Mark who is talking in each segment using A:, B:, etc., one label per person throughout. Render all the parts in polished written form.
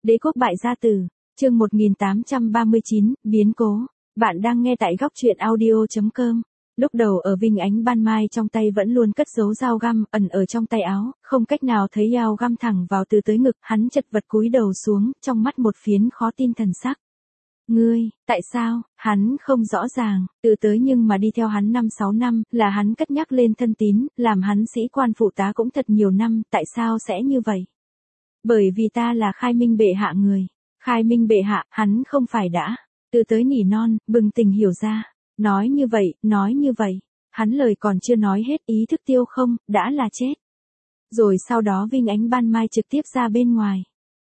A: Đế quốc bại gia tử, chương 1839, biến cố. Bạn đang nghe tại góc truyện audio.com. Lúc đầu ở Vinh Ánh Ban Mai trong tay vẫn luôn cất giấu dao găm ẩn ở trong tay áo, không cách nào thấy dao găm thẳng vào từ tới ngực, hắn chật vật cúi đầu xuống, trong mắt một phiến khó tin thần sắc. Ngươi, tại sao, hắn không rõ ràng, từ tới nhưng mà đi theo hắn 5-6 năm, là hắn cất nhắc lên thân tín, làm hắn sĩ quan phụ tá cũng thật nhiều năm, tại sao sẽ như vậy? Bởi vì ta là Khai Minh bệ hạ người. Khai Minh bệ hạ, hắn không phải đã. Từ tới nỉ non, bừng tỉnh hiểu ra. Nói như vậy. Hắn lời còn chưa nói hết ý thức tiêu không, đã là chết. Rồi sau đó Vinh Ánh Ban Mai trực tiếp ra bên ngoài.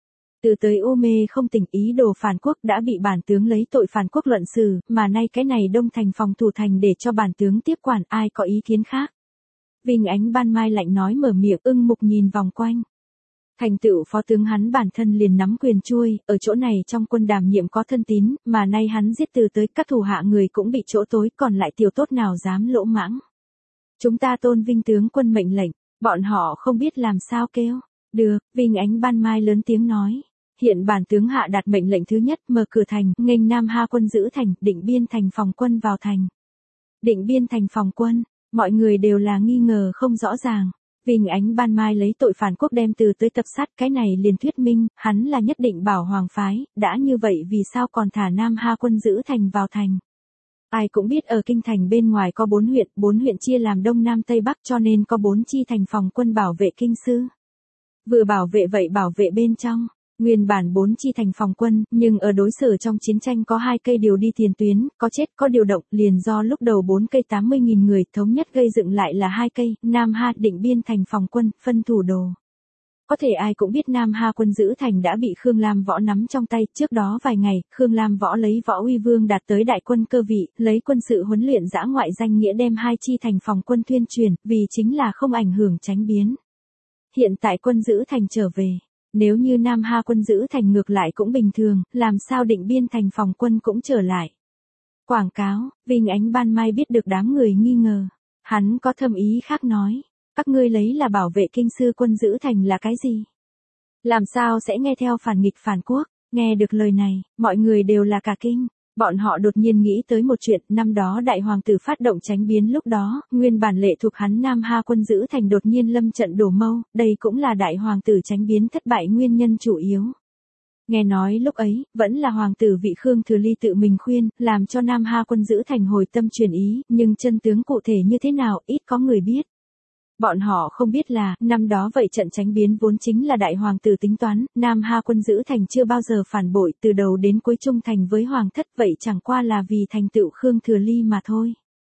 A: Từ tới u mê không tỉnh ý đồ phản quốc đã bị bản tướng lấy tội phản quốc luận xử, mà nay cái này đông thành phòng thủ thành để cho bản tướng tiếp quản, ai có ý kiến khác. Vinh Ánh Ban Mai lạnh nói mở miệng, ưng mục nhìn vòng quanh. Thành tựu phó tướng hắn bản thân liền nắm quyền chuôi, ở chỗ này trong quân đảm nhiệm có thân tín, mà nay hắn giết từ tới các thủ hạ người cũng bị chỗ tối, còn lại tiểu tốt nào dám lỗ mãng. Chúng ta tôn Vinh tướng quân mệnh lệnh, bọn họ không biết làm sao kêu. Được, Vinh Ánh Ban Mai lớn tiếng nói. Hiện bản tướng hạ đạt mệnh lệnh thứ nhất, mở cửa thành, nghênh Nam Ha quân giữ thành, Định Biên thành phòng quân vào thành. Định Biên thành phòng quân, mọi người đều là nghi ngờ không rõ ràng. Vinh Ánh Ban Mai lấy tội phản quốc đem từ tới tập sát, cái này liền thuyết minh, hắn là nhất định bảo hoàng phái, đã như vậy vì sao còn thả Nam Ha quân giữ thành vào thành. Ai cũng biết ở kinh thành bên ngoài có 4 huyện chia làm Đông Nam Tây Bắc cho nên có 4 chi thành phòng quân bảo vệ kinh sư. Vừa bảo vệ vậy bảo vệ bên trong. Nguyên bản 4 chi thành phòng quân, nhưng ở đối xử trong chiến tranh có 2 cây điều đi tiền tuyến, có chết có điều động, liền do lúc đầu 4 cây 80.000 người thống nhất gây dựng lại là 2 cây, Nam Ha Định Biên thành phòng quân, phân thủ đồ. Có thể ai cũng biết Nam Ha quân giữ thành đã bị Khương Lam Võ nắm trong tay, trước đó vài ngày, Khương Lam Võ lấy Võ Uy Vương đạt tới đại quân cơ vị, lấy quân sự huấn luyện dã ngoại danh nghĩa đem 2 chi thành phòng quân tuyên truyền, vì chính là không ảnh hưởng tránh biến. Hiện tại quân giữ thành trở về. Nếu như Nam Ha quân giữ thành ngược lại cũng bình thường, làm sao Định Biên thành phòng quân cũng trở lại. Quảng cáo, Vinh Ánh Ban Mai biết được đám người nghi ngờ. Hắn có thâm ý khác nói, các ngươi lấy là bảo vệ kinh sư quân giữ thành là cái gì? Làm sao sẽ nghe theo phản nghịch phản quốc? Nghe được lời này, mọi người đều là cả kinh. Bọn họ đột nhiên nghĩ tới một chuyện, năm đó đại hoàng tử phát động tránh biến lúc đó, nguyên bản lệ thuộc hắn Nam Ha quân giữ thành đột nhiên lâm trận đổ mâu, đây cũng là đại hoàng tử tránh biến thất bại nguyên nhân chủ yếu. Nghe nói lúc ấy, vẫn là hoàng tử vị Khương Thừa Ly tự mình khuyên, làm cho Nam Ha quân giữ thành hồi tâm chuyển ý, nhưng chân tướng cụ thể như thế nào, ít có người biết. Bọn họ không biết là, năm đó vậy trận tránh biến vốn chính là đại hoàng tử tính toán, Nam Ha quân giữ thành chưa bao giờ phản bội, từ đầu đến cuối trung thành với hoàng thất, vậy chẳng qua là vì thành tựu Khương Thừa Ly mà thôi.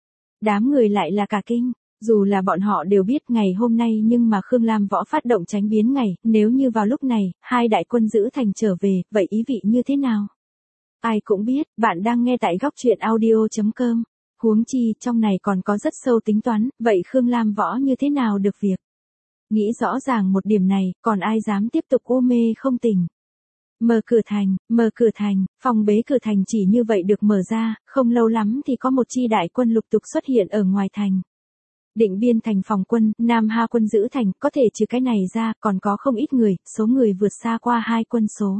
A: Đám người lại là cả kinh, dù là bọn họ đều biết ngày hôm nay nhưng mà Khương Lam Võ phát động tránh biến ngày, nếu như vào lúc này, 2 đại quân giữ thành trở về, vậy ý vị như thế nào? Ai cũng biết, bạn đang nghe tại góc truyện audio.com. Huống chi, trong này còn có rất sâu tính toán, vậy Khương Lam Võ như thế nào được việc? Nghĩ rõ ràng một điểm này, còn ai dám tiếp tục u mê không tỉnh? Mở cửa thành, phòng bế cửa thành chỉ như vậy được mở ra, không lâu lắm thì có một chi đại quân lục tục xuất hiện ở ngoài thành. Định Biên thành phòng quân, Nam Ha quân giữ thành, có thể trừ cái này ra, còn có không ít người, số người vượt xa qua 2 quân số.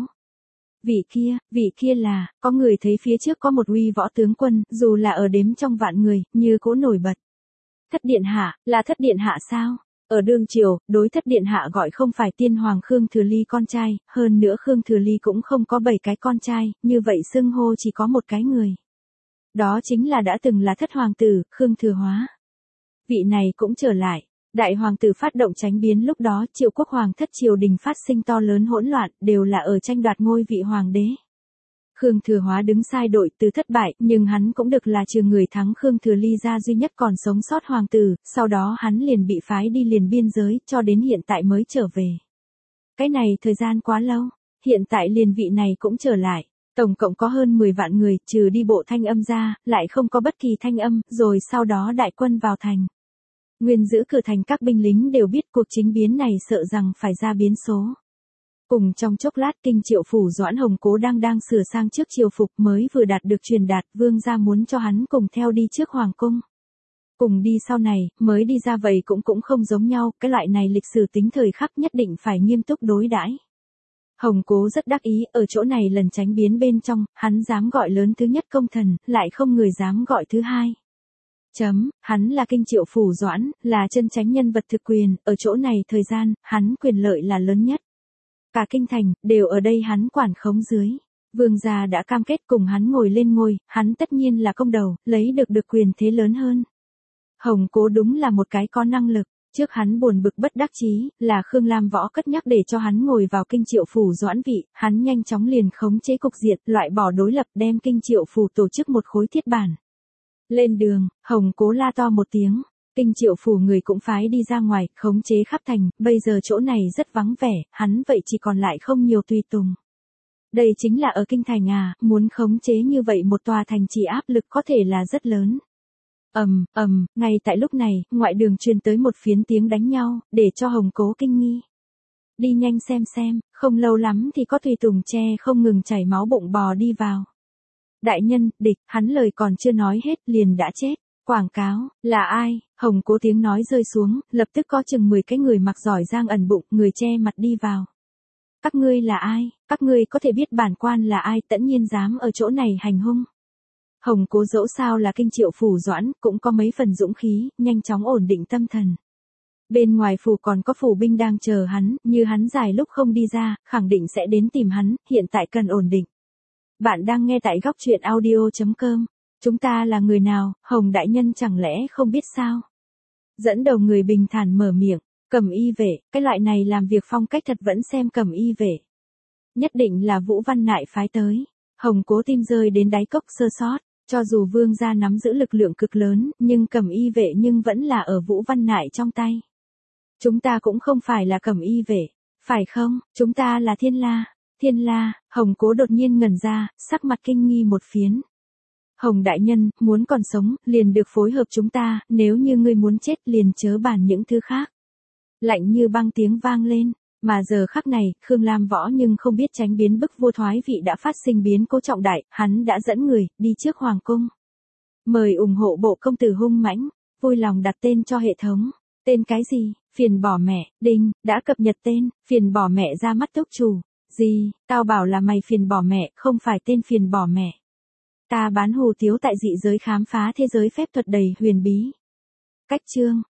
A: Vị kia là, có người thấy phía trước có một uy võ tướng quân, dù là ở đếm trong vạn người, như cũ nổi bật. Thất điện hạ, là thất điện hạ sao? Ở đương triều, đối thất điện hạ gọi không phải tiên hoàng Khương Thừa Ly con trai, hơn nữa Khương Thừa Ly cũng không có 7 cái con trai, như vậy xưng hô chỉ có một cái người. Đó chính là đã từng là thất hoàng tử, Khương Thừa Hóa. Vị này cũng trở lại. Đại hoàng tử phát động tránh biến lúc đó, Triệu quốc hoàng thất triều đình phát sinh to lớn hỗn loạn, đều là ở tranh đoạt ngôi vị hoàng đế. Khương Thừa Hóa đứng sai đội từ thất bại, nhưng hắn cũng được là trừ người thắng Khương Thừa Ly ra duy nhất còn sống sót hoàng tử, sau đó hắn liền bị phái đi liền biên giới, cho đến hiện tại mới trở về. Cái này thời gian quá lâu, hiện tại liền vị này cũng trở lại. Tổng cộng có hơn 10 vạn người, trừ đi bộ thanh âm ra, lại không có bất kỳ thanh âm, rồi sau đó đại quân vào thành. Nguyên giữ cửa thành các binh lính đều biết cuộc chính biến này sợ rằng phải ra biến số. Cùng trong chốc lát kinh Triệu phủ Doãn Hồng Cố đang sửa sang trước triều phục mới vừa đạt được truyền đạt, vương gia muốn cho hắn cùng theo đi trước hoàng cung. Cùng đi sau này, mới đi ra vậy cũng không giống nhau, cái loại này lịch sử tính thời khắc nhất định phải nghiêm túc đối đãi. Hồng Cố rất đắc ý, ở chỗ này lần tránh biến bên trong, hắn dám gọi lớn thứ nhất công thần, lại không người dám gọi thứ hai. Hắn là Kinh Triệu Phủ Doãn, là chân chánh nhân vật thực quyền, ở chỗ này thời gian, hắn quyền lợi là lớn nhất. Cả kinh thành, đều ở đây hắn quản khống dưới. Vương gia đã cam kết cùng hắn ngồi lên ngôi, hắn tất nhiên là công đầu, lấy được quyền thế lớn hơn. Hồng Cố đúng là một cái có năng lực. Trước hắn buồn bực bất đắc chí, là Khương Lam Võ cất nhắc để cho hắn ngồi vào Kinh Triệu Phủ Doãn vị, hắn nhanh chóng liền khống chế cục diện, loại bỏ đối lập, đem Kinh Triệu Phủ tổ chức một khối thiết bản. Lên đường, Hồng Cố la to một tiếng, Kinh Triệu Phủ người cũng phái đi ra ngoài, khống chế khắp thành, bây giờ chỗ này rất vắng vẻ, hắn vậy chỉ còn lại không nhiều tùy tùng. Đây chính là ở kinh thành à, muốn khống chế như vậy một tòa thành trì áp lực có thể là rất lớn. Ngay tại lúc này, ngoại đường truyền tới một phiến tiếng đánh nhau, để cho Hồng Cố kinh nghi. Đi nhanh xem, không lâu lắm thì có tùy tùng che không ngừng chảy máu bụng bò đi vào. Đại nhân, địch, hắn lời còn chưa nói hết liền đã chết. Quảng cáo, là ai? Hồng Cố tiếng nói rơi xuống, lập tức có chừng 10 cái người mặc giỏi giang ẩn bụng, người che mặt đi vào. Các ngươi là ai? Các ngươi có thể biết bản quan là ai, tẫn nhiên dám ở chỗ này hành hung. Hồng Cố dẫu sao là Kinh Triệu Phủ Doãn, cũng có mấy phần dũng khí, nhanh chóng ổn định tâm thần. Bên ngoài phủ còn có phủ binh đang chờ hắn, như hắn dài lúc không đi ra, khẳng định sẽ đến tìm hắn, hiện tại cần ổn định. Bạn đang nghe tại góc truyện audio.com. Chúng ta là người nào, Hồng đại nhân chẳng lẽ không biết sao? Dẫn đầu người bình thản mở miệng, Cẩm Y vệ, cái loại này làm việc phong cách thật vẫn xem Cẩm Y vệ. Nhất định là Vũ Văn Nại phái tới. Hồng Cố tim rơi đến đáy cốc sơ sót. Cho dù vương gia nắm giữ lực lượng cực lớn, nhưng Cẩm Y vệ nhưng vẫn là ở Vũ Văn Nại trong tay. Chúng ta cũng không phải là Cẩm Y vệ, phải không? Chúng ta là Thiên La. Thiên La, Hồng Cố đột nhiên ngẩn ra, sắc mặt kinh nghi một phiến. Hồng đại nhân, muốn còn sống, liền được phối hợp chúng ta, nếu như ngươi muốn chết liền chớ bàn những thứ khác. Lạnh như băng tiếng vang lên. Mà giờ khắc này, Khương Lam Võ nhưng không biết tránh biến bức vua thoái vị đã phát sinh biến cố trọng đại, hắn đã dẫn người, đi trước Hoàng cung. Mời ủng hộ bộ công tử hung mãnh, vui lòng đặt tên cho hệ thống. Tên cái gì? Phiền bỏ mẹ, đinh, đã cập nhật tên, phiền bỏ mẹ ra mắt túc chủ. Gì, tao bảo là mày phiền bỏ mẹ, không phải tên phiền bỏ mẹ. Ta bán hù tiếu tại dị giới khám phá thế giới phép thuật đầy huyền bí. Cách chương.